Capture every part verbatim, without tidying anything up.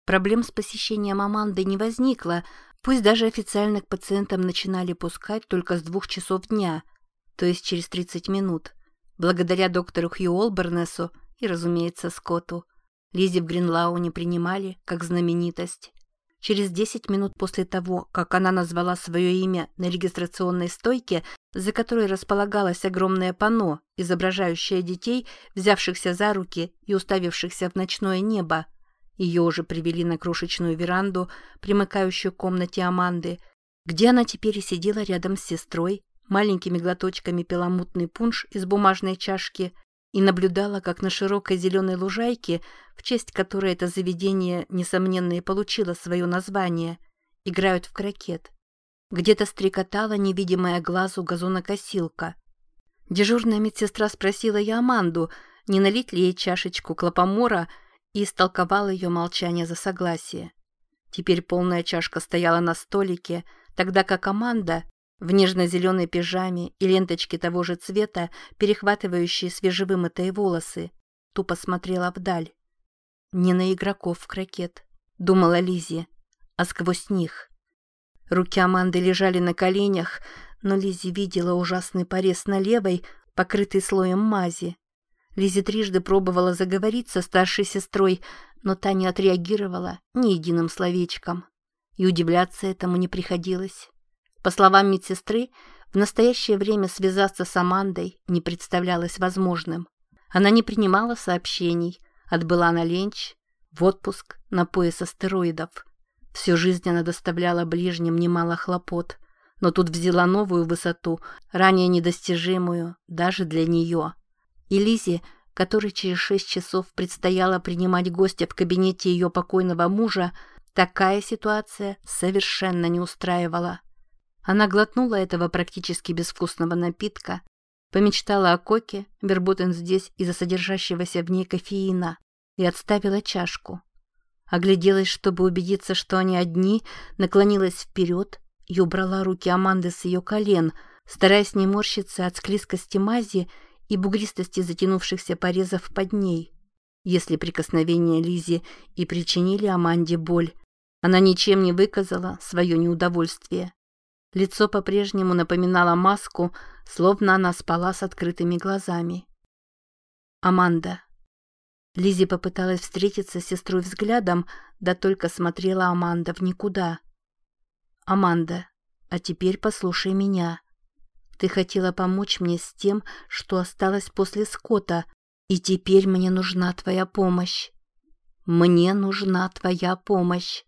Проблем с посещением Аманды не возникло, пусть даже официально к пациентам начинали пускать только с двух часов дня, то есть через тридцать минут, благодаря доктору Хью Олбернесу и, разумеется, Скотту. Лиззи в Гринлау не принимали как знаменитость. Через десять минут после того, как она назвала свое имя на регистрационной стойке, за которой располагалось огромное панно, изображающее детей, взявшихся за руки и уставившихся в ночное небо, ее уже привели на крошечную веранду, примыкающую к комнате Аманды, где она теперь и сидела рядом с сестрой, маленькими глоточками пила мутный пунш из бумажной чашки и наблюдала, как на широкой зеленой лужайке, в честь которой это заведение, несомненно, и получило свое название, играют в крокет. Где-то стрекотала невидимая глазу газонокосилка. Дежурная медсестра спросила я Аманду, не налить ли ей чашечку клопомора, и истолковала ее молчание за согласие. Теперь полная чашка стояла на столике, тогда как Аманда, в нежно-зеленой пижаме и ленточке того же цвета, перехватывающие свежевымытые волосы, тупо смотрела вдаль. «Не на игроков в крокет», — думала Лиззи, — «а сквозь них». Руки Аманды лежали на коленях, но Лиззи видела ужасный порез на левой, покрытый слоем мази. Лиззи трижды пробовала заговорить со старшей сестрой, но та не отреагировала ни единым словечком. И удивляться этому не приходилось. По словам медсестры, в настоящее время связаться с Амандой не представлялось возможным. Она не принимала сообщений, отбыла на ленч, в отпуск, на пояс астероидов. Всю жизнь она доставляла ближним немало хлопот, но тут взяла новую высоту, ранее недостижимую даже для нее. И Лиззи, которой через шесть часов предстояло принимать гостя в кабинете ее покойного мужа, такая ситуация совершенно не устраивала. Она глотнула этого практически безвкусного напитка, помечтала о коке, вербутен здесь из-за содержащегося в ней кофеина, и отставила чашку. Огляделась, чтобы убедиться, что они одни, наклонилась вперед и убрала руки Аманды с ее колен, стараясь не морщиться от склизкости мази и бугристости затянувшихся порезов под ней. Если прикосновения Лиззи и причинили Аманде боль, она ничем не выказала свое неудовольствие. Лицо по-прежнему напоминало маску, словно она спала с открытыми глазами. «Аманда». Лиззи попыталась встретиться с сестрой взглядом, да только смотрела Аманда в никуда. «Аманда, а теперь послушай меня. Ты хотела помочь мне с тем, что осталось после Скотта, и теперь мне нужна твоя помощь. Мне нужна твоя помощь».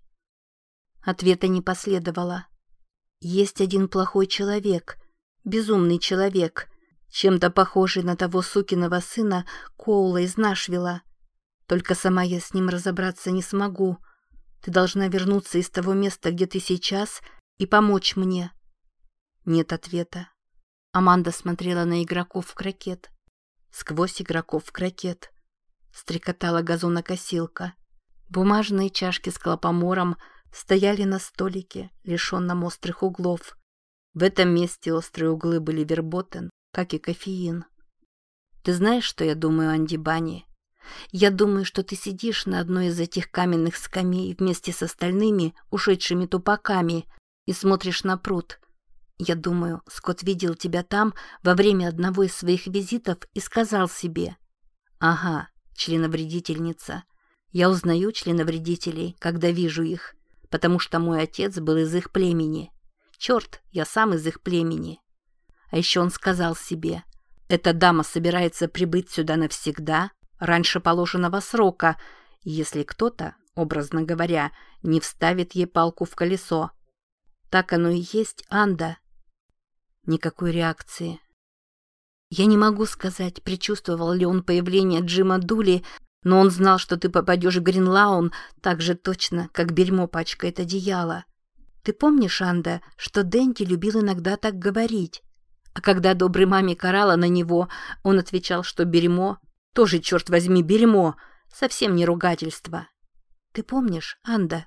Ответа не последовало. Есть один плохой человек, безумный человек, чем-то похожий на того сукиного сына Коула из Нашвилла. Только сама я с ним разобраться не смогу. Ты должна вернуться из того места, где ты сейчас, и помочь мне. Нет ответа. Аманда смотрела на игроков в крокет. Сквозь игроков в крокет. Стрекотала газонокосилка. Бумажные чашки с клопомором стояли на столике, лишенном острых углов. В этом месте острые углы были верботен, как и кофеин. Ты знаешь, что я думаю о Андибане? Я думаю, что ты сидишь на одной из этих каменных скамей вместе с остальными ушедшими тупаками и смотришь на пруд. Я думаю, Скотт видел тебя там во время одного из своих визитов и сказал себе: «Ага, членовредительница. Я узнаю членовредителей, когда вижу их, потому что мой отец был из их племени. Черт, я сам из их племени». А еще он сказал себе: «Эта дама собирается прибыть сюда навсегда, раньше положенного срока, если кто-то, образно говоря, не вставит ей палку в колесо». Так оно и есть, Анда. Никакой реакции. Я не могу сказать, предчувствовал ли он появление Джима Дули, но он знал, что ты попадешь в Гринлаун так же точно, как бельмо пачкает одеяло. Ты помнишь, Анда, что Дэнди любил иногда так говорить? А когда доброй маме карала на него, он отвечал, что бельмо, тоже, черт возьми, бельмо, совсем не ругательство. Ты помнишь, Анда?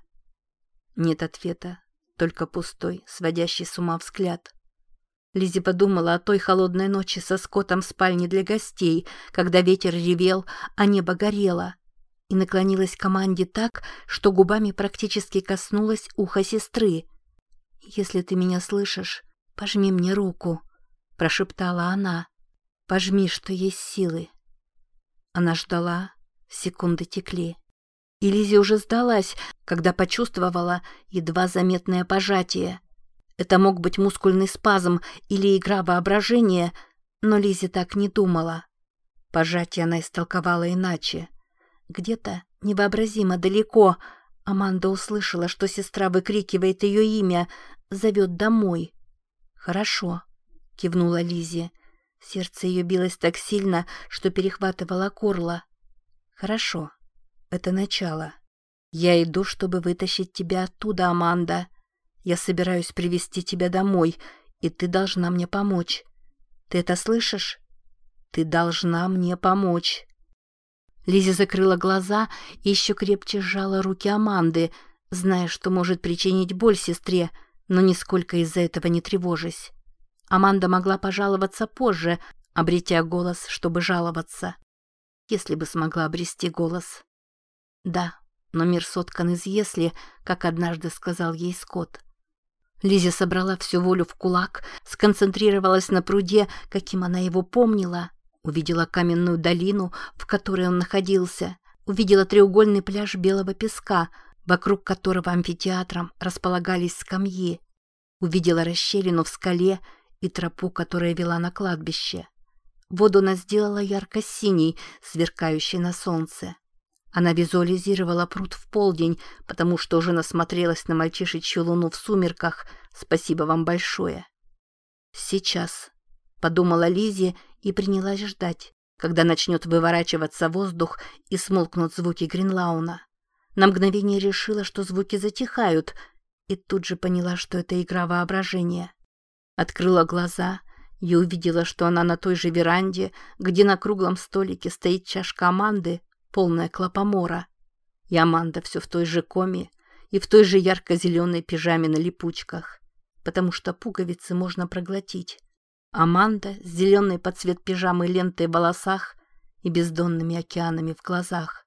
Нет ответа, только пустой, сводящий с ума взгляд. Лиззи подумала о той холодной ночи со Скоттом в спальне для гостей, когда ветер ревел, а небо горело. и наклонилась к Аманде так, что губами практически коснулась уха сестры. «Если ты меня слышишь, пожми мне руку», — прошептала она. «Пожми, что есть силы». Она ждала, секунды текли. И Лизе уже сдалась, когда почувствовала едва заметное пожатие. Это мог быть мускульный спазм или игра воображения, но Лизе так не думала. Пожатие она истолковала иначе. Где-то невообразимо далеко Аманда услышала, что сестра выкрикивает ее имя, зовет домой. «Хорошо», — кивнула Лизе. Сердце ее билось так сильно, что перехватывало горло. «Хорошо, это начало. Я иду, чтобы вытащить тебя оттуда, Аманда. Я собираюсь привести тебя домой, и ты должна мне помочь. Ты это слышишь? Ты должна мне помочь». Лизе закрыла глаза и еще крепче сжала руки Аманды, зная, что может причинить боль сестре, но нисколько из-за этого не тревожась. Аманда могла пожаловаться позже, обретя голос, чтобы жаловаться. Если бы смогла обрести голос. Да, но мир соткан из «если», как однажды сказал ей Скотт. Лизе собрала всю волю в кулак, сконцентрировалась на пруде, каким она его помнила, увидела каменную долину, в которой он находился, увидела треугольный пляж белого песка, вокруг которого амфитеатром располагались скамьи, увидела расщелину в скале и тропу, которая вела на кладбище. Воду она сделала ярко-синей, сверкающей на солнце. Она визуализировала пруд в полдень, потому что уже насмотрелась на мальчишечью луну в сумерках. Спасибо вам большое. «Сейчас», — подумала Лизе и принялась ждать, когда начнет выворачиваться воздух и смолкнут звуки Гринлауна. На мгновение решила, что звуки затихают, и тут же поняла, что это игра воображения. Открыла глаза и увидела, что она на той же веранде, где на круглом столике стоит чашка Аманды, полная клопомора. И Аманда все в той же коме и в той же ярко-зеленой пижаме на липучках, потому что пуговицы можно проглотить. Аманда с зеленой под цвет пижамы лентой в волосах и бездонными океанами в глазах.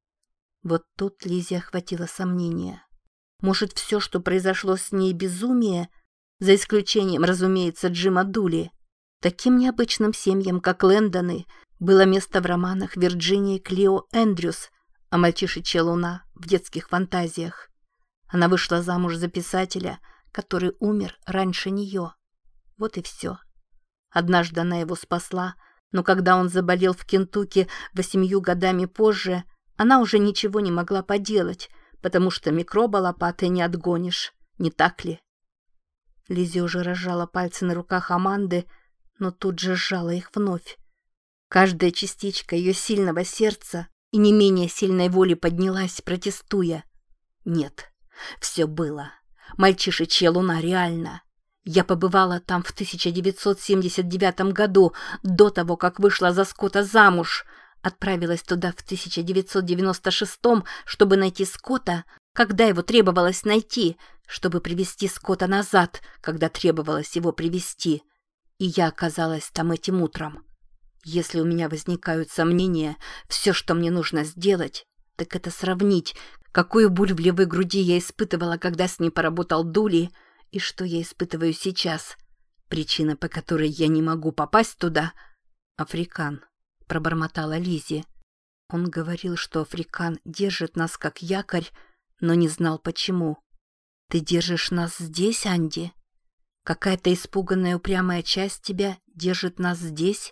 Вот тут Лизе охватило сомнение. Может, все, что произошло с ней, безумие, за исключением, разумеется, Джима Дули. Таким необычным семьям, как Лэндоны, было место в романах Вирджинии Клио Эндрюс, а мальчишечья луна в детских фантазиях. Она вышла замуж за писателя, который умер раньше нее. Вот и все. Однажды она его спасла, но когда он заболел в Кентукки восемью годами позже, она уже ничего не могла поделать, потому что микроба лопатой не отгонишь, не так ли? Лизе уже разжала пальцы на руках Аманды, но тут же сжала их вновь. Каждая частичка ее сильного сердца и не менее сильной воли поднялась, протестуя. Нет, все было. Мальчишечья луна реально. Я побывала там в тысяча девятьсот семьдесят девятом году, до того, как вышла за Скотта замуж. Отправилась туда в тысяча девятьсот девяносто шестом, чтобы найти Скотта, когда его требовалось найти, чтобы привести Скотта назад, когда требовалось его привести. И я оказалась там этим утром. Если у меня возникают сомнения, все, что мне нужно сделать, так это сравнить, какую боль в левой груди я испытывала, когда с ней поработал Дули, и что я испытываю сейчас. Причина, по которой я не могу попасть туда — Африкан, пробормотала Лизе. Он говорил, что Африкан держит нас как якорь, но не знал почему. Ты держишь нас здесь, Анди? Какая-то испуганная упрямая часть тебя держит нас здесь?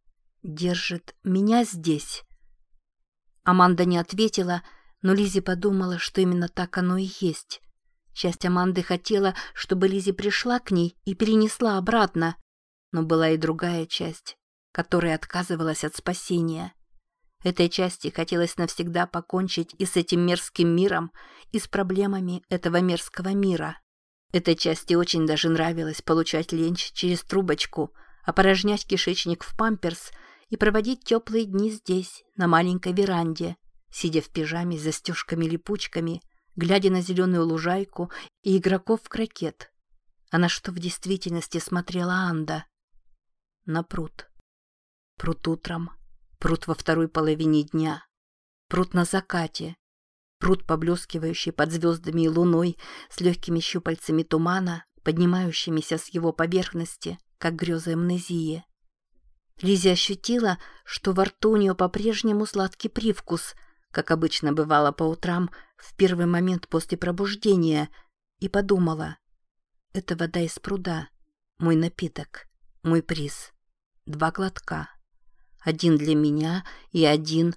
Держит меня здесь? Аманда не ответила, но Лизе подумала, что именно так оно и есть. Часть Аманды хотела, чтобы Лизе пришла к ней и перенесла обратно, но была и другая часть, которая отказывалась от спасения. Этой части хотелось навсегда покончить и с этим мерзким миром, и с проблемами этого мерзкого мира. Этой части очень даже нравилось получать ленч через трубочку, опорожнять кишечник в памперс и проводить теплые дни здесь, на маленькой веранде, сидя в пижаме с застежками-липучками, глядя на зеленую лужайку и игроков в крокет. А на что в действительности смотрела Анда? На пруд. Пруд утром, пруд во второй половине дня. Пруд на закате. Пруд, поблескивающий под звездами и луной, с легкими щупальцами тумана, поднимающимися с его поверхности, как грезы амнезии. Лиззи ощутила, что во рту у нее по-прежнему сладкий привкус, как обычно бывало по утрам в первый момент после пробуждения, и подумала: это вода из пруда, мой напиток, мой приз. Два глотка. Один для меня и один...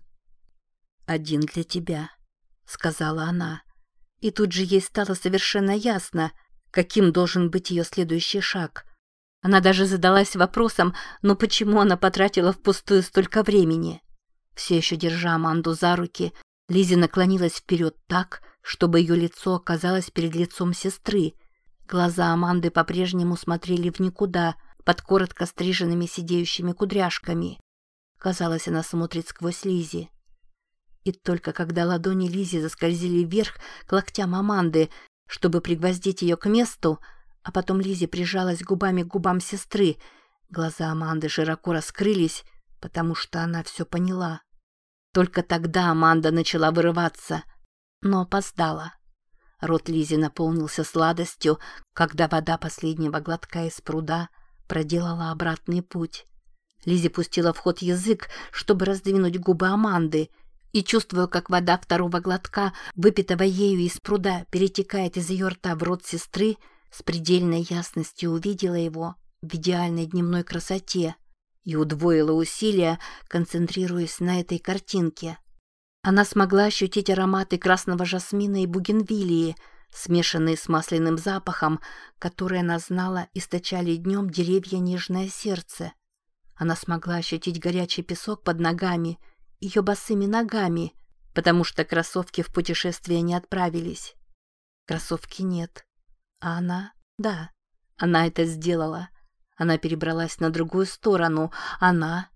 Один для тебя, сказала она. И тут же ей стало совершенно ясно, каким должен быть ее следующий шаг. Она даже задалась вопросом, но почему она потратила впустую столько времени? Все еще держа Аманду за руки, Лиззи наклонилась вперед так, чтобы ее лицо оказалось перед лицом сестры. Глаза Аманды по-прежнему смотрели в никуда, под коротко стриженными сидеющими кудряшками. Казалось, она смотрит сквозь Лиззи. И только когда ладони Лиззи заскользили вверх к локтям Аманды, чтобы пригвоздить ее к месту, а потом Лиззи прижалась губами к губам сестры, глаза Аманды широко раскрылись, потому что она все поняла. Только тогда Аманда начала вырываться, но опоздала. Рот Лиззи наполнился сладостью, когда вода последнего глотка из пруда проделала обратный путь. Лиззи пустила в ход язык, чтобы раздвинуть губы Аманды, и, чувствуя, как вода второго глотка, выпитого ею из пруда, перетекает из ее рта в рот сестры, с предельной ясностью увидела его в идеальной дневной красоте и удвоила усилия, концентрируясь на этой картинке. Она смогла ощутить ароматы красного жасмина и бугенвиллии, смешанные с масляным запахом, который она знала источали днем деревья «Нежное сердце». Она смогла ощутить горячий песок под ногами, ее босыми ногами, потому что кроссовки в путешествие не отправились. Кроссовки нет. А она, да, она это сделала. Она перебралась на другую сторону. Она